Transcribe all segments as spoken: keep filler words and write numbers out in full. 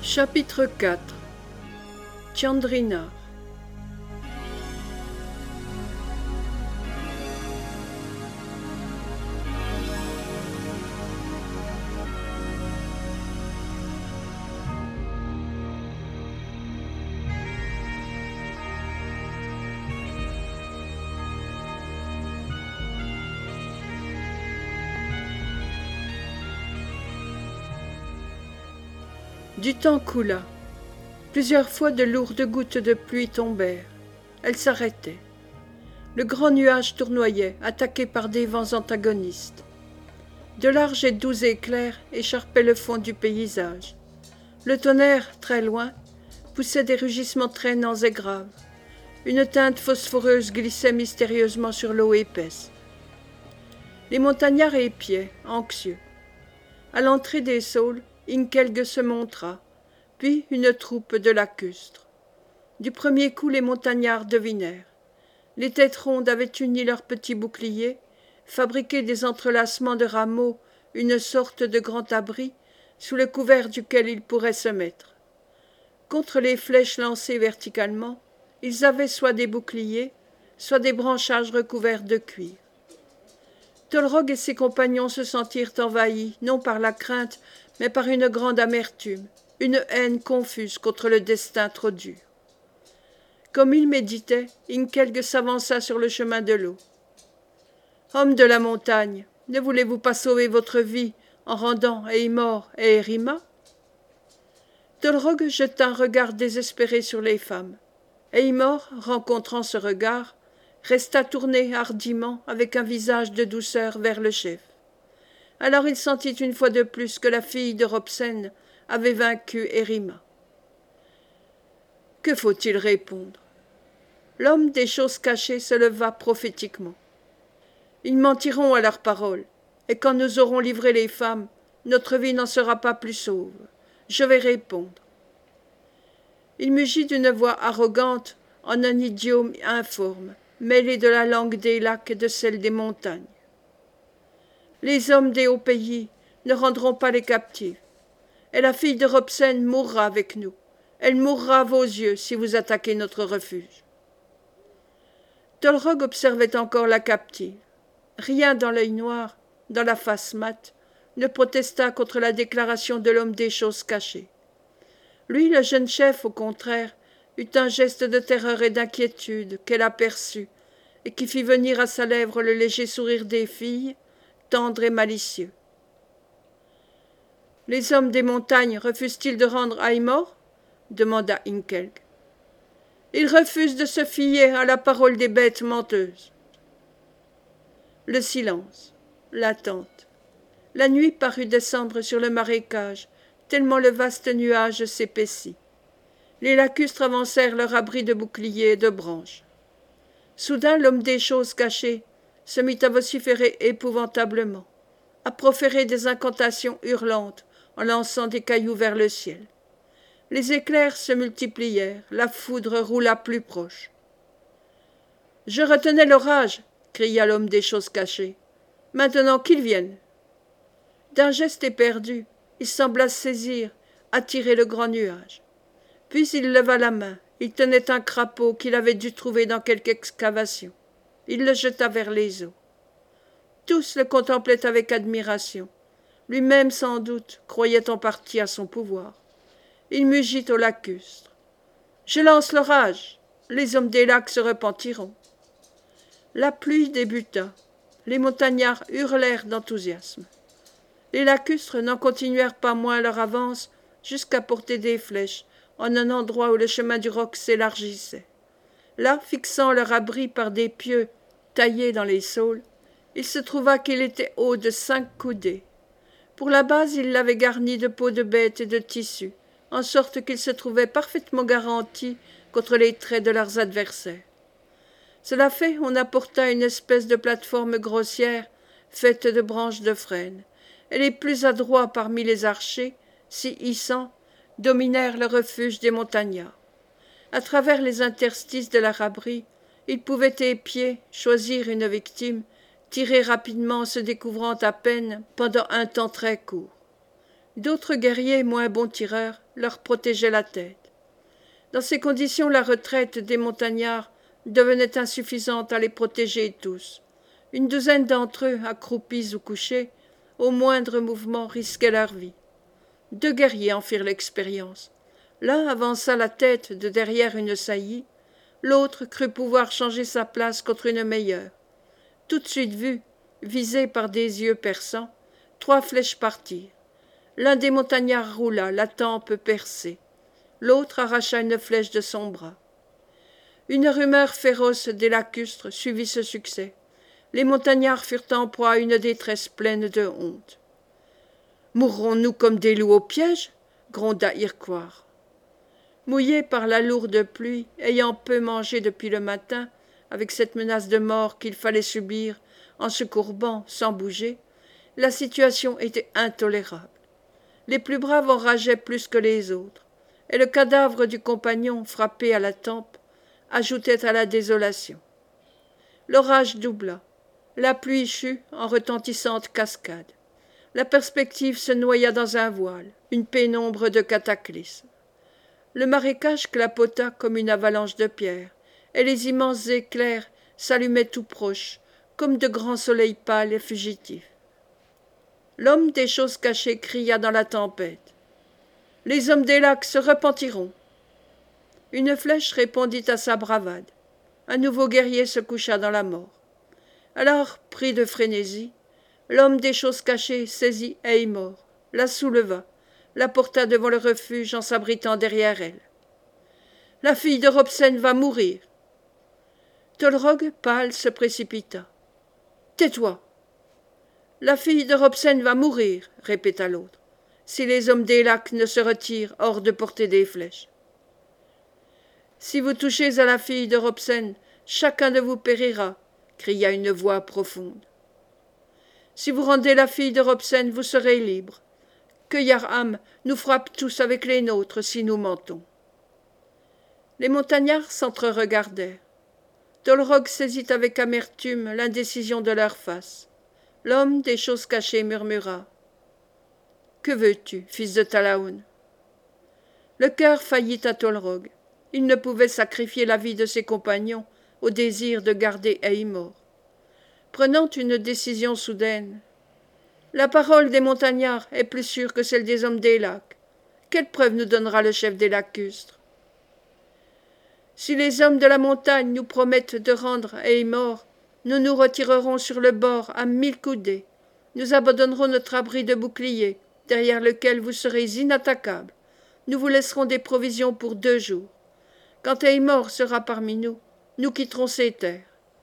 Chapitre quatre. Chandrina. Du temps coula. Plusieurs fois de lourdes gouttes de pluie tombèrent. Elles s'arrêtaient. Le grand nuage tournoyait, attaqué par des vents antagonistes. De larges et doux éclairs écharpaient le fond du paysage. Le tonnerre, très loin, poussait des rugissements traînants et graves. Une teinte phosphoreuse glissait mystérieusement sur l'eau épaisse. Les montagnards épiaient, anxieux. À l'entrée des saules, Inkelgue se montra, puis une troupe de lacustres. Du premier coup, les montagnards devinèrent. Les têtes rondes avaient uni leurs petits boucliers, fabriqué des entrelacements de rameaux, une sorte de grand abri, sous le couvert duquel ils pourraient se mettre. Contre les flèches lancées verticalement, ils avaient soit des boucliers, soit des branchages recouverts de cuir. Tolrog et ses compagnons se sentirent envahis, non par la crainte, mais par une grande amertume, une haine confuse contre le destin trop dur. Comme il méditait, Inkelgue s'avança sur le chemin de l'eau. « Hommes de la montagne, ne voulez-vous pas sauver votre vie en rendant Eymor et Érima » Tolrog jeta un regard désespéré sur les femmes. Eymor, rencontrant ce regard, resta tourné hardiment avec un visage de douceur vers le chef. Alors il sentit une fois de plus que la fille de Robsen avait vaincu Érima. Que faut-il répondre? L'homme des choses cachées se leva prophétiquement. Ils mentiront à leurs paroles, et quand nous aurons livré les femmes, notre vie n'en sera pas plus sauve. Je vais répondre. Il mugit d'une voix arrogante en un idiome informe, mêlé de la langue des lacs et de celle des montagnes. Les hommes des hauts pays ne rendront pas les captifs, et la fille de Robsen mourra avec nous. Elle mourra à vos yeux si vous attaquez notre refuge. Tolrog observait encore la captive. Rien dans l'œil noir, dans la face mate, ne protesta contre la déclaration de l'homme des choses cachées. Lui, le jeune chef, au contraire, eut un geste de terreur et d'inquiétude qu'elle aperçut, et qui fit venir à sa lèvre le léger sourire des filles, tendre et malicieux. « Les hommes des montagnes refusent-ils de rendre Eymor » demanda Inkelgue. « Ils refusent de se fier à la parole des bêtes menteuses. » Le silence, l'attente. La nuit parut descendre sur le marécage, tellement le vaste nuage s'épaissit. Les lacustres avancèrent leur abri de boucliers et de branches. Soudain, l'homme des choses cachées se mit à vociférer épouvantablement, à proférer des incantations hurlantes en lançant des cailloux vers le ciel. Les éclairs se multiplièrent, la foudre roula plus proche. « Je retenais l'orage !» cria l'homme des choses cachées. « Maintenant qu'il vienne !» D'un geste éperdu, il sembla saisir, attirer le grand nuage. Puis il leva la main, il tenait un crapaud qu'il avait dû trouver dans quelque excavation. Il le jeta vers les eaux. Tous le contemplaient avec admiration. Lui-même, sans doute, croyait en partie à son pouvoir. Il mugit au lacustre. « Je lance l'orage. Les hommes des lacs se repentiront. » La pluie débuta. Les montagnards hurlèrent d'enthousiasme. Les lacustres n'en continuèrent pas moins leur avance jusqu'à porter des flèches en un endroit où le chemin du roc s'élargissait. Là, fixant leur abri par des pieux taillés dans les saules, il se trouva qu'il était haut de cinq coudées. Pour la base, il l'avait garni de peaux de bêtes et de tissus, en sorte qu'ils se trouvaient parfaitement garantis contre les traits de leurs adversaires. Cela fait, on apporta une espèce de plateforme grossière faite de branches de frêne, et les plus adroits parmi les archers, s'y hissant, dominèrent le refuge des montagnards. À travers les interstices de leur abri, ils pouvaient épier, choisir une victime, tirer rapidement en se découvrant à peine pendant un temps très court. D'autres guerriers moins bons tireurs leur protégeaient la tête. Dans ces conditions, la retraite des montagnards devenait insuffisante à les protéger tous. Une douzaine d'entre eux, accroupis ou couchés, au moindre mouvement risquaient leur vie. Deux guerriers en firent l'expérience. L'un avança la tête de derrière une saillie, l'autre crut pouvoir changer sa place contre une meilleure. Tout de suite vu, visé par des yeux perçants, trois flèches partirent. L'un des montagnards roula, la tempe percée. L'autre arracha une flèche de son bras. Une rumeur féroce des lacustres suivit ce succès. Les montagnards furent en proie à une détresse pleine de honte. « Mourrons-nous comme des loups au piège ?» gronda Hirquoire. Mouillé par la lourde pluie, ayant peu mangé depuis le matin, avec cette menace de mort qu'il fallait subir en se courbant sans bouger, la situation était intolérable. Les plus braves enrageaient plus que les autres, et le cadavre du compagnon frappé à la tempe ajoutait à la désolation. L'orage doubla, la pluie chut en retentissantes cascades. La perspective se noya dans un voile, une pénombre de cataclysmes. Le marécage clapota comme une avalanche de pierres, et les immenses éclairs s'allumaient tout proches, comme de grands soleils pâles et fugitifs. L'homme des choses cachées cria dans la tempête. « Les hommes des lacs se repentiront !» Une flèche répondit à sa bravade. Un nouveau guerrier se coucha dans la mort. Alors, pris de frénésie, l'homme des choses cachées saisit Eymor, la souleva, la porta devant le refuge en s'abritant derrière elle. « La fille de Robsen va mourir !» Tolrog, pâle, se précipita. « Tais-toi !»« La fille de Robsen va mourir !» répéta l'autre, « si les hommes des lacs ne se retirent hors de portée des flèches. »« Si vous touchez à la fille de Robsen, chacun de vous périra !» cria une voix profonde. « Si vous rendez la fille de Robsen, vous serez libre. Que Yarham nous frappe tous avec les nôtres si nous mentons. » Les montagnards s'entre-regardèrent. Tolrog saisit avec amertume l'indécision de leur face. L'homme des choses cachées murmura. « Que veux-tu, fils de Talaun ?» Le cœur faillit à Tolrog. Il ne pouvait sacrifier la vie de ses compagnons au désir de garder Eymor. Prenant une décision soudaine. « La parole des montagnards est plus sûre que celle des hommes des lacs. Quelle preuve nous donnera le chef des lacustres ? Si les hommes de la montagne nous promettent de rendre Eymor, nous nous retirerons sur le bord à mille coudées. Nous abandonnerons notre abri de bouclier, derrière lequel vous serez inattaquables. Nous vous laisserons des provisions pour deux jours. Quand Eymor sera parmi nous, nous quitterons ces terres. »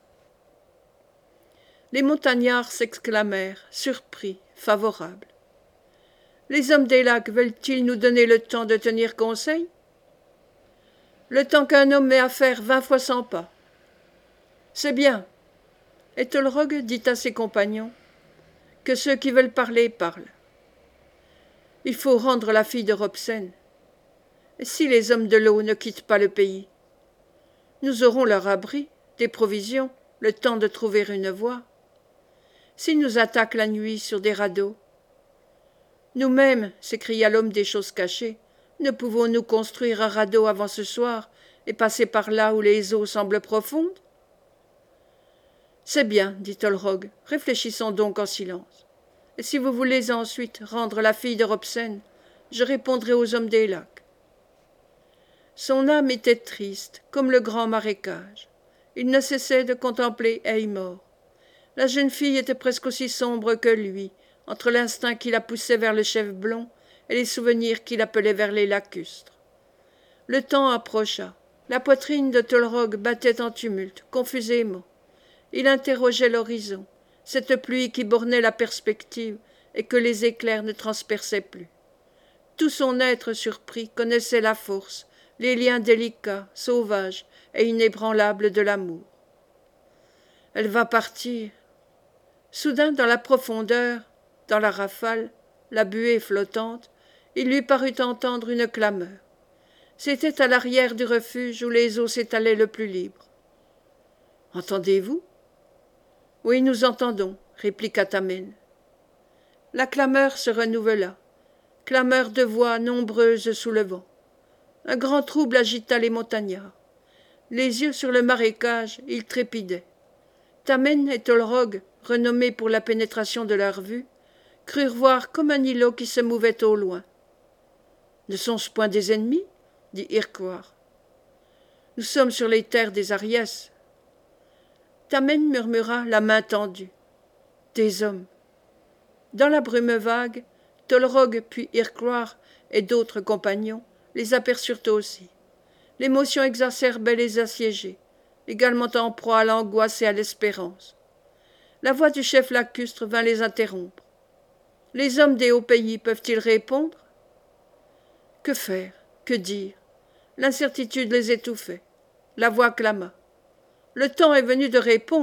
Les montagnards s'exclamèrent, surpris, favorables. « Les hommes des lacs veulent-ils nous donner le temps de tenir conseil ? Le temps qu'un homme met à faire vingt fois cent pas. C'est bien. » Et Tolrog dit à ses compagnons que ceux qui veulent parler parlent. Il faut rendre la fille de Robsen. Si les hommes de l'eau ne quittent pas le pays, nous aurons leur abri, des provisions, le temps de trouver une voie. S'ils nous attaquent la nuit sur des radeaux, nous-mêmes, s'écria l'homme des choses cachées, ne pouvons-nous construire un radeau avant ce soir et passer par là où les eaux semblent profondes ? C'est bien, dit Tolrog, réfléchissons donc en silence. Et si vous voulez ensuite rendre la fille de Robsen, je répondrai aux hommes des lacs. Son âme était triste, comme le grand marécage. Il ne cessait de contempler Eymor. La jeune fille était presque aussi sombre que lui, entre l'instinct qui la poussait vers le chef blond et les souvenirs qui l'appelaient vers les lacustres. Le temps approcha. La poitrine de Tolrog battait en tumulte, confusément. Il interrogeait l'horizon, cette pluie qui bornait la perspective et que les éclairs ne transperçaient plus. Tout son être surpris connaissait la force, les liens délicats, sauvages et inébranlables de l'amour. Elle va partir. Soudain, dans la profondeur, dans la rafale, la buée flottante, il lui parut entendre une clameur. C'était à l'arrière du refuge où les eaux s'étalaient le plus libres. « Entendez-vous » ? « Oui, nous entendons, » répliqua Tamen. La clameur se renouvela. clameur de voix nombreuses sous le vent. Un grand trouble agita les montagnards. Les yeux sur le marécage, ils trépidaient. Tamen et Tolrog, renommés pour la pénétration de leur vue, crurent voir comme un îlot qui se mouvait au loin. « Ne sont-ce point des ennemis ?» dit Irquhar. « Nous sommes sur les terres des Ariès. » Tamen murmura, la main tendue. « Des hommes. » Dans la brume vague, Tolrog puis Irquhar et d'autres compagnons les aperçurent aussi. L'émotion exacerbait les assiégés, également en proie à l'angoisse et à l'espérance. La voix du chef lacustre vint les interrompre. « Les hommes des hauts pays peuvent-ils répondre ?» Que faire? Que dire? L'incertitude les étouffait. La voix clama. « Le temps est venu de répondre !»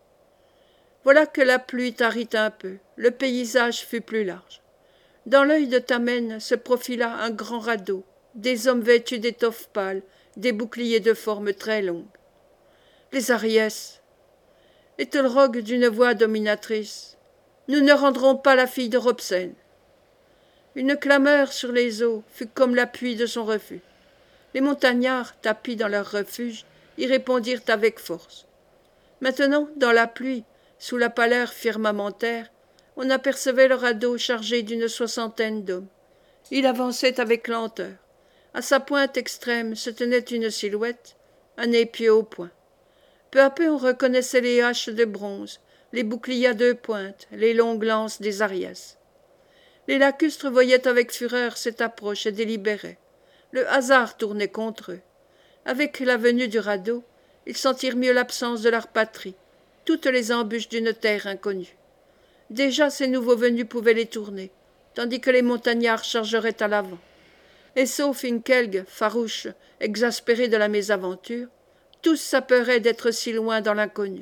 Voilà que la pluie tarit un peu, le paysage fut plus large. Dans l'œil de Tamen se profila un grand radeau, des hommes vêtus d'étoffes pâles, des boucliers de forme très longue. Les Ariès. Et Tolrog d'une voix dominatrice. Nous ne rendrons pas la fille de Robsen. Une clameur sur les eaux fut comme l'appui de son refus. Les montagnards, tapis dans leur refuge, y répondirent avec force. Maintenant, dans la pluie, sous la pâleur firmamentaire, on apercevait le radeau chargé d'une soixantaine d'hommes. Il avançait avec lenteur. À sa pointe extrême se tenait une silhouette, un épieu au poing. Peu à peu on reconnaissait les haches de bronze, les boucliers à deux pointes, les longues lances des Ariès. Les lacustres voyaient avec fureur cette approche et délibéraient. Le hasard tournait contre eux. Avec la venue du radeau, ils sentirent mieux l'absence de leur patrie, toutes les embûches d'une terre inconnue. Déjà ces nouveaux venus pouvaient les tourner, tandis que les montagnards chargeraient à l'avant. Et sauf Inkelg, farouche, exaspéré de la mésaventure, tous s'apeuraient d'être si loin dans l'inconnu.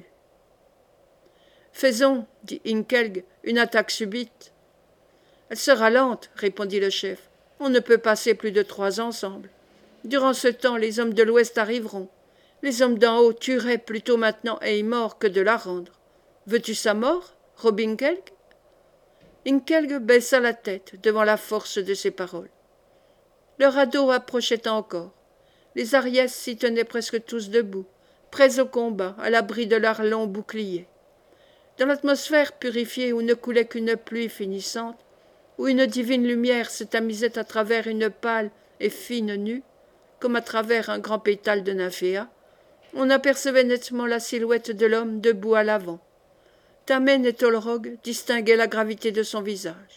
« Faisons, dit Inkelg, une attaque subite. »« Elle sera lente, répondit le chef. On ne peut passer plus de trois ensemble. Durant ce temps, les hommes de l'Ouest arriveront. Les hommes d'en haut tueraient plutôt maintenant Eymor que de la rendre. Veux-tu sa mort, Rob Inkelg ?» Inkelg baissa la tête devant la force de ces paroles. Le radeau approchait encore. Les Ariès s'y tenaient presque tous debout, prêts au combat, à l'abri de leurs longs boucliers. Dans l'atmosphère purifiée où ne coulait qu'une pluie finissante, où une divine lumière se tamisait à travers une pâle et fine nue, comme à travers un grand pétale de nymphéa, on apercevait nettement la silhouette de l'homme debout à l'avant. Tamen et Tolrog distinguaient la gravité de son visage.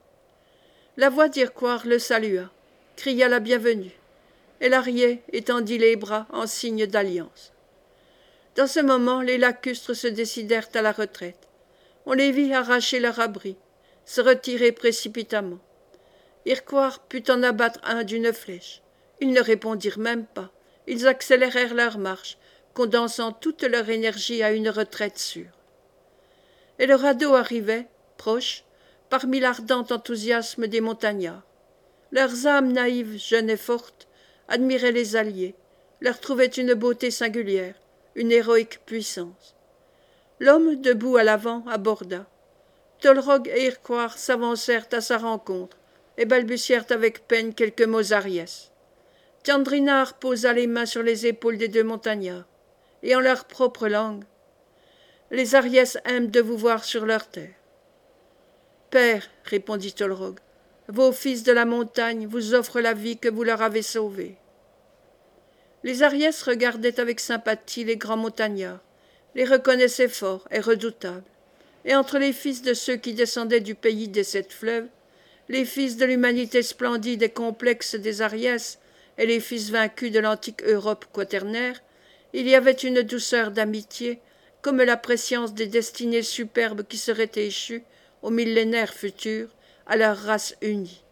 La voix d'Irquhar le salua, cria la bienvenue, et l'Arié étendit les bras en signe d'alliance. Dans ce moment, les lacustres se décidèrent à la retraite. On les vit arracher leur abri, se retirer précipitamment. Irquhar put en abattre un d'une flèche. Ils ne répondirent même pas. Ils accélérèrent leur marche, condensant toute leur énergie à une retraite sûre. Et le radeau arrivait, proche, parmi l'ardent enthousiasme des montagnards. Leurs âmes naïves, jeunes et fortes, admiraient les alliés, leur trouvaient une beauté singulière, une héroïque puissance. L'homme, debout à l'avant, aborda. Tolrog et Irquhar s'avancèrent à sa rencontre et balbutièrent avec peine quelques mots ariès. Thandrinar posa les mains sur les épaules des deux montagnards, et en leur propre langue, « Les Ariès aiment de vous voir sur leur terre. »« Père, répondit Tolrog, vos fils de la montagne vous offrent la vie que vous leur avez sauvée. » Les Ariès regardaient avec sympathie les grands montagnards, les reconnaissaient forts et redoutables, et entre les fils de ceux qui descendaient du pays des sept fleuves, les fils de l'humanité splendide et complexe des Ariès et les fils vaincus de l'antique Europe quaternaire, il y avait une douceur d'amitié, comme la prescience des destinées superbes qui seraient échues, au millénaire futur, à leur race unie.